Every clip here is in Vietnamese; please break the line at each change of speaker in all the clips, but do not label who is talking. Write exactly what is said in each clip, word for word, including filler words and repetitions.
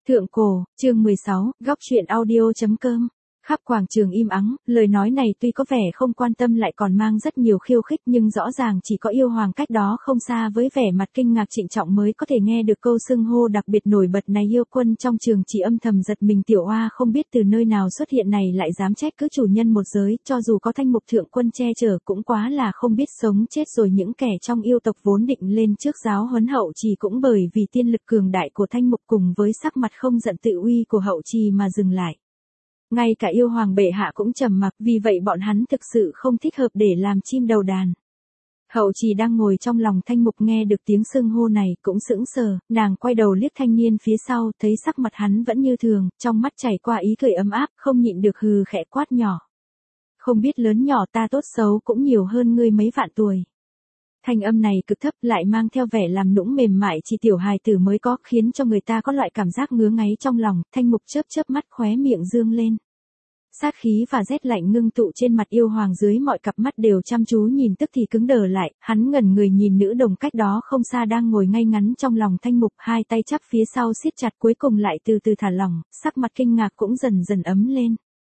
Thượng cổ, chương mười sáu, góc truyện audio.com. Khắp quảng trường im ắng, lời nói này tuy có vẻ không quan tâm lại còn mang rất nhiều khiêu khích nhưng rõ ràng chỉ có yêu hoàng cách đó không xa với vẻ mặt kinh ngạc trịnh trọng mới có thể nghe được câu xưng hô đặc biệt nổi bật này. Yêu quân trong trường chỉ âm thầm giật mình, tiểu oa không biết từ nơi nào xuất hiện này lại dám trách cứ chủ nhân một giới, cho dù có thanh mục thượng quân che chở cũng quá là không biết sống chết rồi. Những kẻ trong yêu tộc vốn định lên trước giáo huấn hậu trì cũng bởi vì tiên lực cường đại của thanh mục cùng với sắc mặt không giận tự uy của hậu trì mà dừng lại. Ngay cả yêu hoàng bệ hạ cũng trầm mặc, vì vậy bọn hắn thực sự không thích hợp để làm chim đầu đàn. Hậu trì đang ngồi trong lòng thanh mục nghe được tiếng xưng hô này cũng sững sờ, nàng quay đầu liếc thanh niên phía sau, thấy sắc mặt hắn vẫn như thường, trong mắt chảy qua ý cười ấm áp, không nhịn được hừ khẽ quát nhỏ. Không biết lớn nhỏ ta tốt xấu cũng nhiều hơn ngươi mấy vạn tuổi. Thanh âm này cực thấp lại mang theo vẻ làm nũng mềm mại chỉ tiểu hài tử mới có, khiến cho người ta có loại cảm giác ngứa ngáy trong lòng. Thanh mục chớp chớp mắt, khóe miệng dương lên. Sát khí và rét lạnh ngưng tụ trên mặt yêu hoàng, dưới mọi cặp mắt đều chăm chú nhìn tức thì cứng đờ lại. Hắn ngẩn người nhìn nữ đồng cách đó không xa đang ngồi ngay ngắn trong lòng thanh mục, hai tay chắp phía sau siết chặt, cuối cùng lại từ từ thả lỏng, sắc mặt kinh ngạc cũng dần dần ấm lên.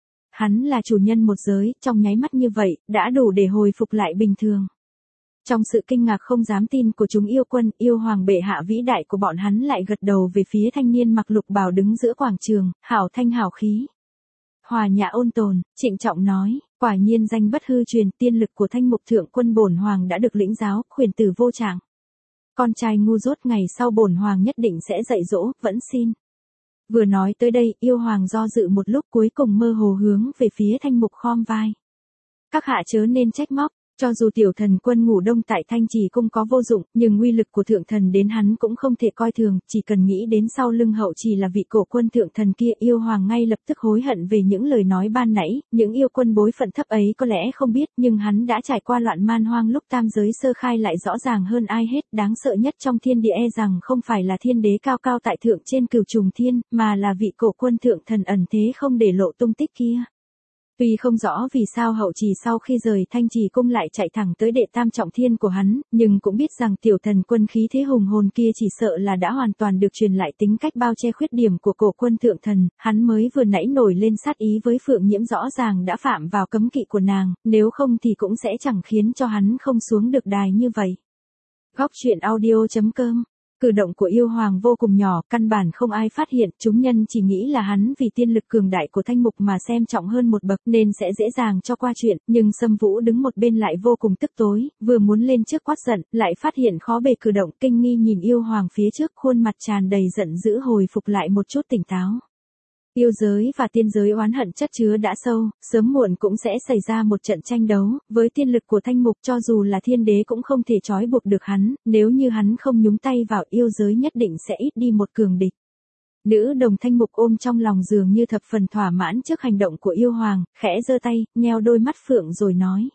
Hắn là chủ nhân một giới, trong nháy mắt như vậy đã đủ để hồi phục lại bình thường. Trong sự kinh ngạc không dám tin của chúng yêu quân, yêu hoàng bệ hạ vĩ đại của bọn hắn lại gật đầu về phía thanh niên mặc lục bào đứng giữa quảng trường, hảo thanh hảo khí. Hòa nhã ôn tồn, trịnh trọng nói, quả nhiên danh bất hư truyền, tiên lực của thanh mục thượng quân bổn hoàng đã được lĩnh giáo, khuyển tử vô trạng. Con trai ngu dốt, ngày sau bổn hoàng nhất định sẽ dạy dỗ, vẫn xin. Vừa nói tới đây, yêu hoàng do dự một lúc cuối cùng mơ hồ hướng về phía thanh mục khom vai. Các hạ chớ nên trách móc. Cho dù tiểu thần quân ngủ đông tại Thanh Trì cung có vô dụng, nhưng uy lực của thượng thần đến hắn cũng không thể coi thường, chỉ cần nghĩ đến sau lưng hậu trì là vị cổ quân thượng thần kia, yêu hoàng ngay lập tức hối hận về những lời nói ban nãy. Những yêu quân bối phận thấp ấy có lẽ không biết, nhưng hắn đã trải qua loạn man hoang lúc tam giới sơ khai lại rõ ràng hơn ai hết. Đáng sợ nhất trong thiên địa e rằng không phải là thiên đế cao cao tại thượng trên cửu trùng thiên, mà là vị cổ quân thượng thần ẩn thế không để lộ tung tích kia. Tuy không rõ vì sao hậu trì sau khi rời Thanh Trì cung lại chạy thẳng tới đệ tam trọng thiên của hắn, nhưng cũng biết rằng tiểu thần quân khí thế hùng hồn kia chỉ sợ là đã hoàn toàn được truyền lại tính cách bao che khuyết điểm của cổ quân thượng thần. Hắn mới vừa nãy nổi lên sát ý với Phượng Nhiễm rõ ràng đã phạm vào cấm kỵ của nàng, nếu không thì cũng sẽ chẳng khiến cho hắn không xuống được đài như vậy. Góc truyện audio.com. Cử động của yêu hoàng vô cùng nhỏ, căn bản không ai phát hiện, chúng nhân chỉ nghĩ là hắn vì tiên lực cường đại của thanh mục mà xem trọng hơn một bậc nên sẽ dễ dàng cho qua chuyện, nhưng Sâm Vũ đứng một bên lại vô cùng tức tối, vừa muốn lên trước quát giận, lại phát hiện khó bề cử động, kinh nghi nhìn yêu hoàng phía trước, khuôn mặt tràn đầy giận dữ hồi phục lại một chút tỉnh táo. Yêu giới và tiên giới oán hận chất chứa đã sâu, sớm muộn cũng sẽ xảy ra một trận tranh đấu, với tiên lực của thanh mục cho dù là thiên đế cũng không thể trói buộc được hắn, nếu như hắn không nhúng tay vào yêu giới nhất định sẽ ít đi một cường địch. Nữ đồng thanh mục ôm trong lòng dường như thập phần thỏa mãn trước hành động của yêu hoàng, khẽ giơ tay, nheo đôi mắt phượng rồi nói.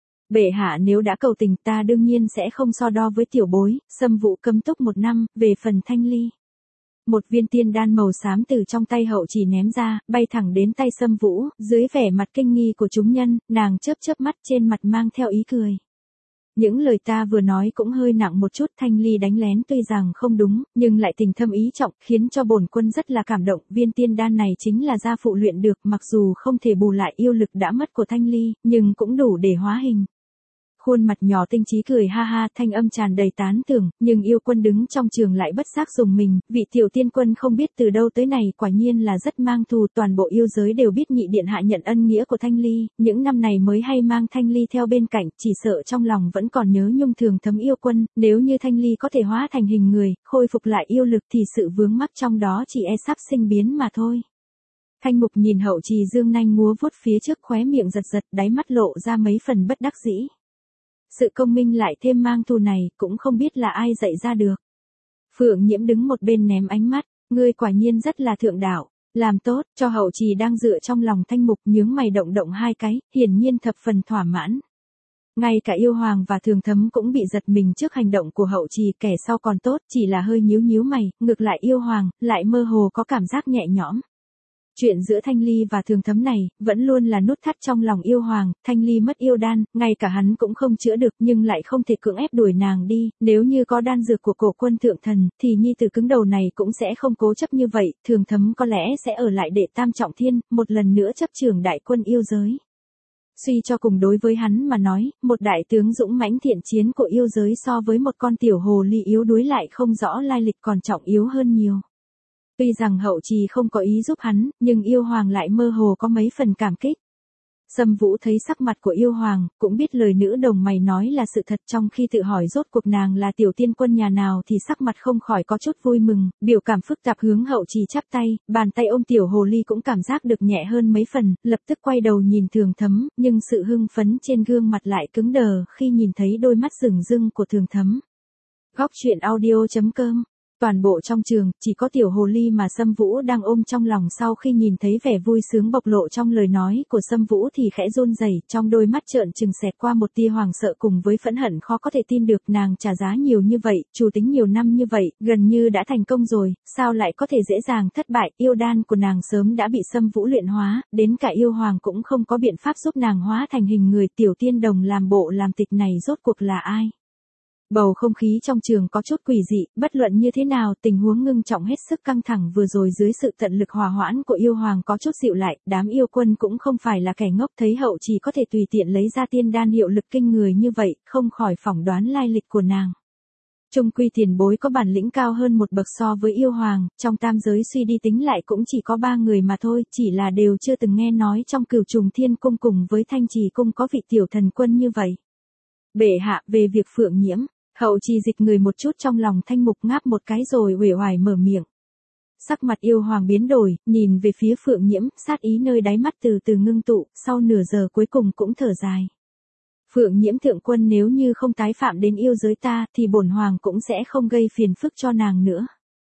Bệ hạ nếu đã cầu tình ta đương nhiên sẽ không so đo với tiểu bối, Sâm Vũ cấm túc một năm, về phần thanh ly. Một viên tiên đan màu xám từ trong tay hậu trì ném ra, bay thẳng đến tay Sâm Vũ, dưới vẻ mặt kinh nghi của chúng nhân, nàng chớp chớp mắt trên mặt mang theo ý cười. Những lời ta vừa nói cũng hơi nặng một chút, thanh ly đánh lén tuy rằng không đúng, nhưng lại tình thâm ý trọng, khiến cho bổn quân rất là cảm động. Viên tiên đan này chính là gia phụ luyện được, mặc dù không thể bù lại yêu lực đã mất của thanh ly, nhưng cũng đủ để hóa hình. Khuôn mặt nhỏ tinh trí cười ha ha, thanh âm tràn đầy tán thưởng, nhưng yêu quân đứng trong trường lại bất giác dùng mình, vị tiểu tiên quân không biết từ đâu tới này quả nhiên là rất mang thù, toàn bộ yêu giới đều biết nhị điện hạ nhận ân nghĩa của Thanh Ly, những năm này mới hay mang Thanh Ly theo bên cạnh, chỉ sợ trong lòng vẫn còn nhớ nhung thường thấm yêu quân, nếu như Thanh Ly có thể hóa thành hình người, khôi phục lại yêu lực thì sự vướng mắc trong đó chỉ e sắp sinh biến mà thôi. Thanh mục nhìn hậu trì dương nanh múa vuốt phía trước, khóe miệng giật giật, đáy mắt lộ ra mấy phần bất đắc dĩ. Sự công minh lại thêm mang thù này, cũng không biết là ai dạy ra được. Phượng Nhiễm đứng một bên ném ánh mắt, ngươi quả nhiên rất là thượng đạo, làm tốt, cho hậu trì đang dựa trong lòng thanh mục nhướng mày động động hai cái, hiển nhiên thập phần thỏa mãn. Ngay cả yêu hoàng và thường thấm cũng bị giật mình trước hành động của hậu trì, kẻ sau còn tốt, chỉ là hơi nhíu nhíu mày, ngược lại yêu hoàng, lại mơ hồ có cảm giác nhẹ nhõm. Chuyện giữa Thanh Ly và Thường Thấm này, vẫn luôn là nút thắt trong lòng yêu hoàng. Thanh Ly mất yêu đan, ngay cả hắn cũng không chữa được, nhưng lại không thể cưỡng ép đuổi nàng đi. Nếu như có đan dược của Cổ Quân Thượng Thần, thì nhi tử cứng đầu này cũng sẽ không cố chấp như vậy. Thường Thấm có lẽ sẽ ở lại để tam trọng thiên, một lần nữa chấp trưởng đại quân yêu giới. Suy cho cùng đối với hắn mà nói, một đại tướng dũng mãnh thiện chiến của yêu giới so với một con tiểu hồ ly yếu đuối lại không rõ lai lịch còn trọng yếu hơn nhiều. Tuy rằng Hậu Trì không có ý giúp hắn, nhưng yêu hoàng lại mơ hồ có mấy phần cảm kích. Sâm Vũ thấy sắc mặt của yêu hoàng, cũng biết lời nữ đồng mày nói là sự thật, trong khi tự hỏi rốt cuộc nàng là tiểu tiên quân nhà nào thì sắc mặt không khỏi có chút vui mừng, biểu cảm phức tạp hướng Hậu Trì chắp tay, bàn tay ôm tiểu hồ ly cũng cảm giác được nhẹ hơn mấy phần, lập tức quay đầu nhìn Thường Thấm, nhưng sự hưng phấn trên gương mặt lại cứng đờ khi nhìn thấy đôi mắt rừng rưng của Thường Thấm. Góc truyện audio chấm com. Toàn bộ trong trường, chỉ có tiểu hồ ly mà Sâm Vũ đang ôm trong lòng, sau khi nhìn thấy vẻ vui sướng bộc lộ trong lời nói của Sâm Vũ thì khẽ run rẩy, trong đôi mắt trợn trừng xẹt qua một tia hoàng sợ cùng với phẫn hận khó có thể tin được. Nàng trả giá nhiều như vậy, chủ tính nhiều năm như vậy, gần như đã thành công rồi, sao lại có thể dễ dàng thất bại. Yêu đan của nàng sớm đã bị Sâm Vũ luyện hóa, đến cả yêu hoàng cũng không có biện pháp giúp nàng hóa thành hình người. Tiểu tiên đồng làm bộ làm tịch này rốt cuộc là ai? Bầu không khí trong trường có chút quỷ dị, bất luận như thế nào, tình huống ngưng trọng hết sức căng thẳng vừa rồi dưới sự tận lực hòa hoãn của yêu hoàng có chút dịu lại. Đám yêu quân cũng không phải là kẻ ngốc, thấy Hậu Trì có thể tùy tiện lấy ra tiên đan hiệu lực kinh người như vậy, không khỏi phỏng đoán lai lịch của nàng. Trung quy tiền bối có bản lĩnh cao hơn một bậc so với yêu hoàng, trong tam giới suy đi tính lại cũng chỉ có ba người mà thôi, chỉ là đều chưa từng nghe nói trong Cửu Trùng Thiên Cung cùng với Thanh Trì Cung có vị tiểu thần quân như vậy. Bệ hạ, về việc Phượng Nhiễm. Hậu Trì dịch người một chút trong lòng Thanh Mục, ngáp một cái rồi uể oải mở miệng. Sắc mặt yêu hoàng biến đổi, nhìn về phía Phượng Nhiễm, sát ý nơi đáy mắt từ từ ngưng tụ, sau nửa giờ cuối cùng cũng thở dài. Phượng Nhiễm thượng quân nếu như không tái phạm đến yêu giới ta, thì bổn hoàng cũng sẽ không gây phiền phức cho nàng nữa.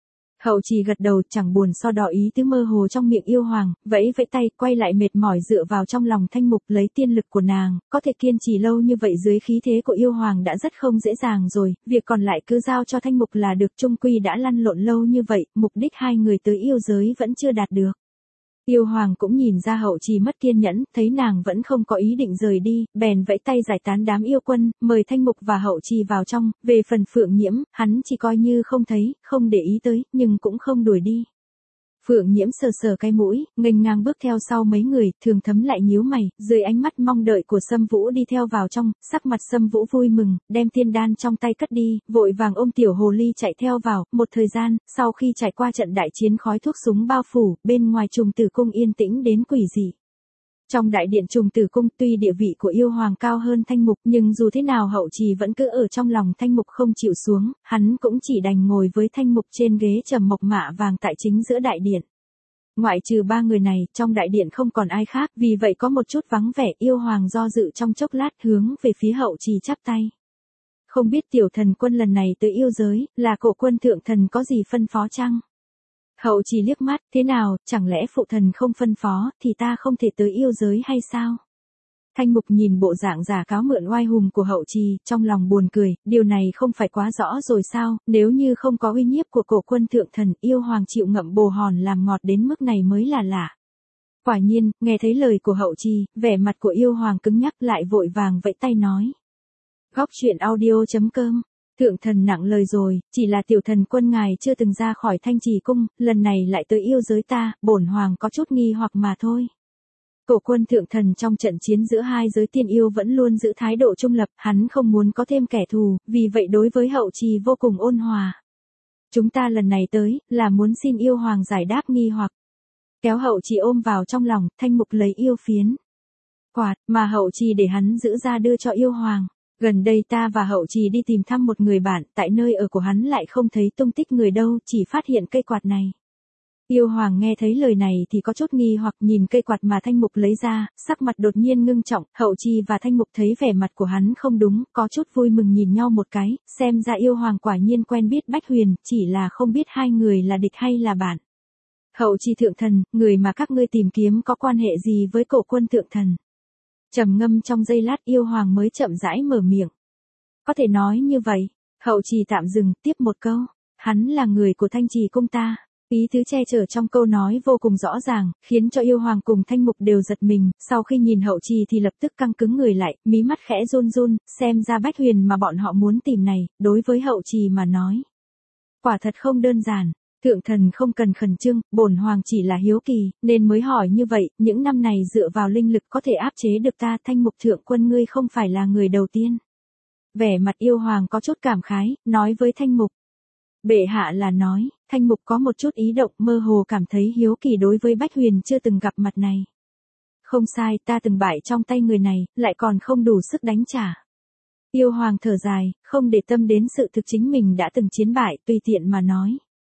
Hậu Trì gật đầu, chẳng buồn so đo ý tứ mơ hồ trong miệng yêu hoàng, vẫy vẫy tay, quay lại mệt mỏi dựa vào trong lòng Thanh Mục, lấy tiên lực của nàng, có thể kiên trì lâu như vậy dưới khí thế của yêu hoàng đã rất không dễ dàng rồi, việc còn lại cứ giao cho Thanh Mục là được. Trung quy đã lăn lộn lâu như vậy, mục đích hai người tới yêu giới vẫn chưa đạt được. Yêu hoàng cũng nhìn ra Hậu Trì mất kiên nhẫn, thấy nàng vẫn không có ý định rời đi, bèn vẫy tay giải tán đám yêu quân, mời Thanh Mục và Hậu Trì vào trong. Về phần Phượng Nhiễm, hắn chỉ coi như không thấy, không để ý tới, nhưng cũng không đuổi đi. Phượng Nhiễm sờ sờ cái mũi, nghênh ngang bước theo sau mấy người. Thường Thấm lại nhíu mày, dưới ánh mắt mong đợi của Sâm Vũ đi theo vào trong, sắc mặt Sâm Vũ vui mừng, đem tiên đan trong tay cất đi, vội vàng ôm tiểu hồ ly chạy theo vào. Một thời gian, sau khi trải qua trận đại chiến khói thuốc súng bao phủ, bên ngoài Trùng Tử Cung yên tĩnh đến quỷ dị. Trong đại điện Trùng Tử Cung, tuy địa vị của yêu hoàng cao hơn Thanh Mục, nhưng dù thế nào Hậu Trì vẫn cứ ở trong lòng Thanh Mục không chịu xuống, hắn cũng chỉ đành ngồi với Thanh Mục trên ghế trầm mộc mạ vàng tại chính giữa đại điện. Ngoại trừ ba người này, trong đại điện không còn ai khác, vì vậy có một chút vắng vẻ. Yêu hoàng do dự trong chốc lát, hướng về phía Hậu Trì chắp tay. Không biết tiểu thần quân lần này tới yêu giới, là Cổ Quân Thượng Thần có gì phân phó chăng? Hậu Trì liếc mắt, thế nào, chẳng lẽ phụ thần không phân phó, thì ta không thể tới yêu giới hay sao? Thanh Mục nhìn bộ dạng giả cáo mượn oai hùng của Hậu Trì, trong lòng buồn cười, điều này không phải quá rõ rồi sao? Nếu như không có uy nhiếp của Cổ Quân Thượng Thần, yêu hoàng chịu ngậm bồ hòn làm ngọt đến mức này mới là lạ. Quả nhiên, nghe thấy lời của Hậu Trì, vẻ mặt của yêu hoàng cứng nhắc, lại vội vàng vẫy tay nói. Góc truyện audio chấm com. Thượng thần nặng lời rồi, chỉ là tiểu thần quân ngài chưa từng ra khỏi Thanh Trì Cung, lần này lại tới yêu giới ta, bổn hoàng có chút nghi hoặc mà thôi. Cổ Quân Thượng Thần trong trận chiến giữa hai giới tiên yêu vẫn luôn giữ thái độ trung lập, hắn không muốn có thêm kẻ thù, vì vậy đối với Hậu Trì vô cùng ôn hòa. Chúng ta lần này tới, là muốn xin yêu hoàng giải đáp nghi hoặc. Kéo Hậu Trì ôm vào trong lòng, Thanh Mục lấy yêu phiến quạt, mà Hậu Trì để hắn giữ ra đưa cho yêu hoàng. Gần đây ta và Hậu Trì đi tìm thăm một người bạn, tại nơi ở của hắn lại không thấy tung tích người đâu, chỉ phát hiện cây quạt này. Yêu hoàng nghe thấy lời này thì có chút nghi hoặc, nhìn cây quạt mà Thanh Mục lấy ra, sắc mặt đột nhiên ngưng trọng. Hậu Trì và Thanh Mục thấy vẻ mặt của hắn không đúng, có chút vui mừng nhìn nhau một cái, xem ra yêu hoàng quả nhiên quen biết Bách Huyền, chỉ là không biết hai người là địch hay là bạn. Hậu Trì thượng thần, người mà các ngươi tìm kiếm có quan hệ gì với Cổ Quân Thượng Thần? Trầm ngâm trong giây lát, yêu hoàng mới chậm rãi mở miệng. Có thể nói như vậy. Hậu Trì tạm dừng, tiếp một câu. Hắn là người của Thanh Trì Cung ta. Ý tứ che chở trong câu nói vô cùng rõ ràng, khiến cho yêu hoàng cùng Thanh Mục đều giật mình, sau khi nhìn Hậu Trì thì lập tức căng cứng người lại, mí mắt khẽ run run, xem ra Bách Huyền mà bọn họ muốn tìm này, đối với Hậu Trì mà nói. Quả thật không đơn giản, thượng thần không cần khẩn trương, bổn hoàng chỉ là hiếu kỳ, nên mới hỏi như vậy, những năm này dựa vào linh lực có thể áp chế được ta, Thanh Mục thượng quân ngươi không phải là người đầu tiên. Vẻ mặt yêu hoàng có chút cảm khái, nói với Thanh Mục. Bệ hạ là nói, Thanh Mục có một chút ý động mơ hồ cảm thấy hiếu kỳ đối với Bách Huyền chưa từng gặp mặt này. Không sai, ta từng bại trong tay người này, lại còn không đủ sức đánh trả. Yêu hoàng thở dài, không để tâm đến sự thực chính mình đã từng chiến bại, tùy tiện mà nói.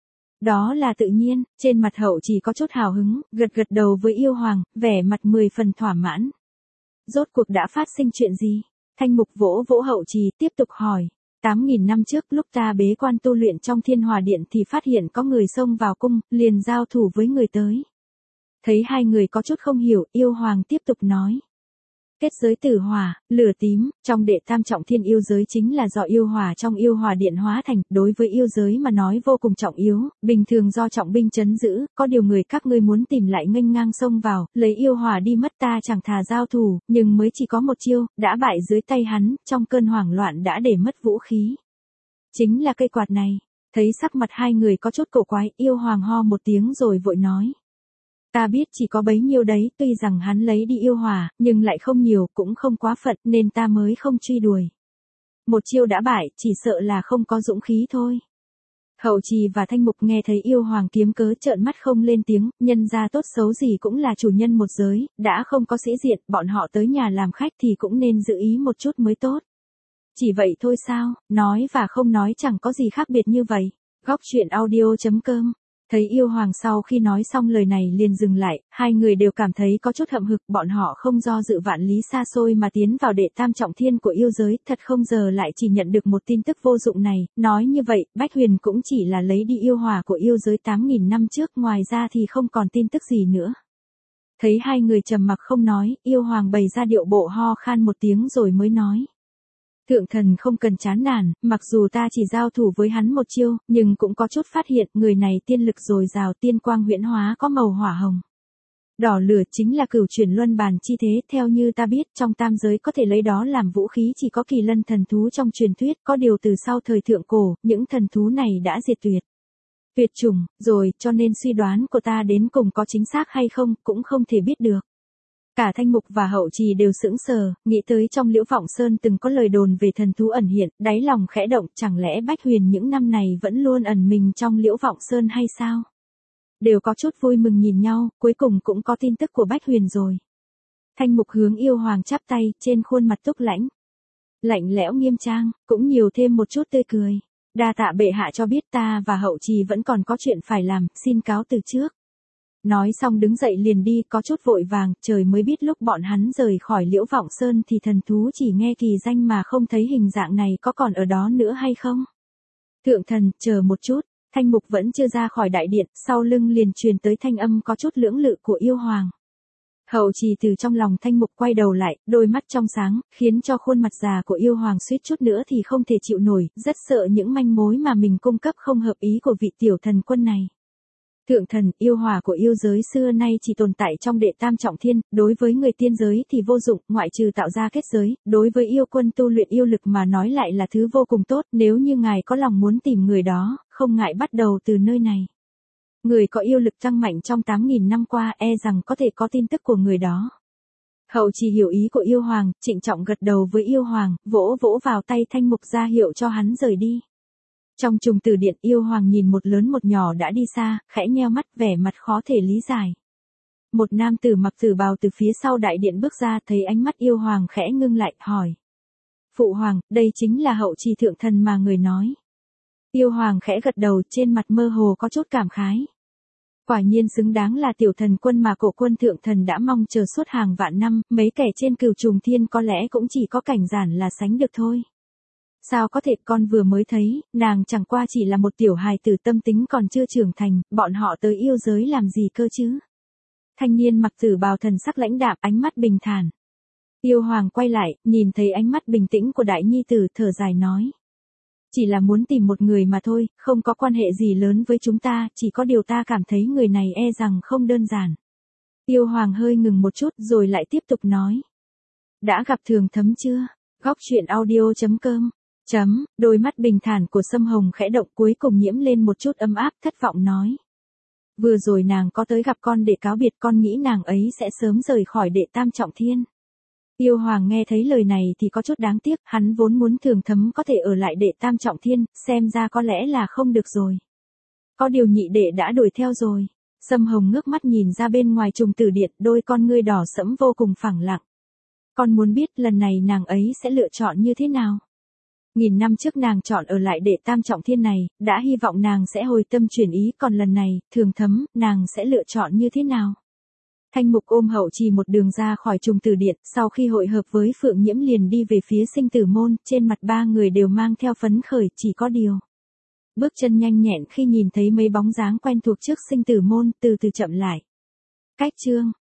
Đó là tự nhiên, trên mặt Hậu chỉ có chút hào hứng, gật gật đầu với yêu hoàng, vẻ mặt mười phần thỏa mãn. Rốt cuộc đã phát sinh chuyện gì? Thanh Mục vỗ vỗ Hậu Trì tiếp tục hỏi. Tám nghìn năm trước lúc ta bế quan tu luyện trong Thiên Hòa Điện thì phát hiện có người xông vào cung, liền giao thủ với người tới. Thấy hai người có chút không hiểu, yêu hoàng tiếp tục nói. Kết giới tử hỏa, lửa tím, trong đệ tam trọng thiên yêu giới chính là do yêu hỏa trong yêu hỏa điện hóa thành, đối với yêu giới mà nói vô cùng trọng yếu, bình thường do trọng binh trấn giữ, có điều người các ngươi muốn tìm lại nghênh ngang xông vào, lấy yêu hỏa đi mất ta chẳng thà giao thủ, nhưng mới chỉ có một chiêu, đã bại dưới tay hắn, trong cơn hoảng loạn đã để mất vũ khí. Chính là cây quạt này, thấy sắc mặt hai người có chút cổ quái, yêu hoàng ho một tiếng rồi vội nói. Ta biết chỉ có bấy nhiêu đấy, tuy rằng hắn lấy đi yêu hỏa, nhưng lại không nhiều, cũng không quá phận, nên ta mới không truy đuổi. Một chiêu đã bại, chỉ sợ là không có dũng khí thôi. Hậu Trì và Thanh Mục nghe thấy yêu hoàng kiếm cớ trợn mắt không lên tiếng, nhân ra tốt xấu gì cũng là chủ nhân một giới, đã không có sĩ diện, bọn họ tới nhà làm khách thì cũng nên giữ ý một chút mới tốt. Chỉ vậy thôi sao, nói và không nói chẳng có gì khác biệt như vậy. Góc truyện audio chấm com. Thấy yêu hoàng sau khi nói xong lời này liền dừng lại, hai người đều cảm thấy có chút hậm hực, bọn họ không do dự vạn lý xa xôi mà tiến vào đệ tam trọng thiên của yêu giới, thật không giờ lại chỉ nhận được một tin tức vô dụng này, nói như vậy, Bách Huyền cũng chỉ là lấy đi yêu hỏa của yêu giới tám nghìn năm trước, ngoài ra thì không còn tin tức gì nữa. Thấy hai người trầm mặc không nói, yêu hoàng bày ra điệu bộ ho khan một tiếng rồi mới nói. Thượng thần không cần chán nản, mặc dù ta chỉ giao thủ với hắn một chiêu, nhưng cũng có chút phát hiện người này tiên lực dồi dào, tiên quang huyễn hóa có màu hỏa hồng. Đỏ lửa chính là cửu chuyển luân bàn chi thế, theo như ta biết trong tam giới có thể lấy đó làm vũ khí chỉ có kỳ lân thần thú trong truyền thuyết, có điều từ sau thời thượng cổ, những thần thú này đã diệt tuyệt. Tuyệt chủng, rồi, cho nên suy đoán của ta đến cùng có chính xác hay không, cũng không thể biết được. Cả Thanh Mục và Hậu Trì đều sững sờ, nghĩ tới trong Liễu Vọng Sơn từng có lời đồn về thần thú ẩn hiện, đáy lòng khẽ động, chẳng lẽ Bách Huyền những năm này vẫn luôn ẩn mình trong Liễu Vọng Sơn hay sao? Đều có chút vui mừng nhìn nhau, cuối cùng cũng có tin tức của Bách Huyền rồi. Thanh Mục hướng yêu hoàng chắp tay, trên khuôn mặt túc lãnh. Lạnh lẽo nghiêm trang, cũng nhiều thêm một chút tươi cười. Đa tạ bệ hạ cho biết ta và Hậu Trì vẫn còn có chuyện phải làm, xin cáo từ trước. Nói xong đứng dậy liền đi, có chút vội vàng, trời mới biết lúc bọn hắn rời khỏi Liễu Vọng Sơn thì thần thú chỉ nghe kỳ danh mà không thấy hình dạng này có còn ở đó nữa hay không. Thượng thần, chờ một chút, Thanh Mục vẫn chưa ra khỏi đại điện, sau lưng liền truyền tới thanh âm có chút lưỡng lự của yêu hoàng. Hậu Trì từ trong lòng Thanh Mục quay đầu lại, đôi mắt trong sáng, khiến cho khuôn mặt già của yêu hoàng suýt chút nữa thì không thể chịu nổi, rất sợ những manh mối mà mình cung cấp không hợp ý của vị tiểu thần quân này. Thượng thần, yêu hỏa của yêu giới xưa nay chỉ tồn tại trong đệ tam trọng thiên, đối với người tiên giới thì vô dụng, ngoại trừ tạo ra kết giới, đối với yêu quân tu luyện yêu lực mà nói lại là thứ vô cùng tốt, nếu như ngài có lòng muốn tìm người đó, không ngại bắt đầu từ nơi này. Người có yêu lực tăng mạnh trong tám nghìn năm qua e rằng có thể có tin tức của người đó. Hậu Trì hiểu ý của yêu hoàng, trịnh trọng gật đầu với yêu hoàng, vỗ vỗ vào tay Thanh Mục ra hiệu cho hắn rời đi. Trong trùng tử điện yêu hoàng nhìn một lớn một nhỏ đã đi xa, khẽ nheo mắt vẻ mặt khó thể lý giải. Một nam tử mặc tử bào từ phía sau đại điện bước ra thấy ánh mắt yêu hoàng khẽ ngưng lại, hỏi. Phụ hoàng, đây chính là Hậu Trì thượng thần mà người nói. Yêu hoàng khẽ gật đầu trên mặt mơ hồ có chút cảm khái. Quả nhiên xứng đáng là tiểu thần quân mà cổ quân thượng thần đã mong chờ suốt hàng vạn năm, mấy kẻ trên cửu trùng thiên có lẽ cũng chỉ có cảnh giản là sánh được thôi. Sao có thể, con vừa mới thấy, nàng chẳng qua chỉ là một tiểu hài tử tâm tính còn chưa trưởng thành, bọn họ tới yêu giới làm gì cơ chứ? Thanh niên mặc tử bào thần sắc lãnh đạm, ánh mắt bình thản. Yêu hoàng quay lại, nhìn thấy ánh mắt bình tĩnh của đại nhi tử, thở dài nói. Chỉ là muốn tìm một người mà thôi, không có quan hệ gì lớn với chúng ta, chỉ có điều ta cảm thấy người này e rằng không đơn giản. Yêu Hoàng hơi ngừng một chút rồi lại tiếp tục nói. Đã gặp Thường Thấm chưa? Góc chuyện audio chấm com. Chấm, đôi mắt bình thản của Sâm Hồng khẽ động cuối cùng nhiễm lên một chút ấm áp thất vọng nói. Vừa rồi nàng có tới gặp con để cáo biệt, con nghĩ nàng ấy sẽ sớm rời khỏi Đệ Tam Trọng Thiên. Yêu Hoàng nghe thấy lời này thì có chút đáng tiếc, hắn vốn muốn Thường Thấm có thể ở lại Đệ Tam Trọng Thiên, xem ra có lẽ là không được rồi. Có điều nhị đệ đã đuổi theo rồi. Sâm Hồng ngước mắt nhìn ra bên ngoài trùng tử điện, đôi con ngươi đỏ sẫm vô cùng phẳng lặng. Con muốn biết lần này nàng ấy sẽ lựa chọn như thế nào. Nghìn năm trước nàng chọn ở lại Đệ Tam Trọng Thiên này, đã hy vọng nàng sẽ hồi tâm chuyển ý, còn lần này, Thường Thấm, nàng sẽ lựa chọn như thế nào? Thanh Mục ôm Hậu Trì một đường ra khỏi trùng tử điện, sau khi hội hợp với Phượng Nhiễm liền đi về phía Sinh Tử Môn, trên mặt ba người đều mang theo phấn khởi, chỉ có điều. Bước chân nhanh nhẹn khi nhìn thấy mấy bóng dáng quen thuộc trước Sinh Tử Môn, từ từ chậm lại. Cách chương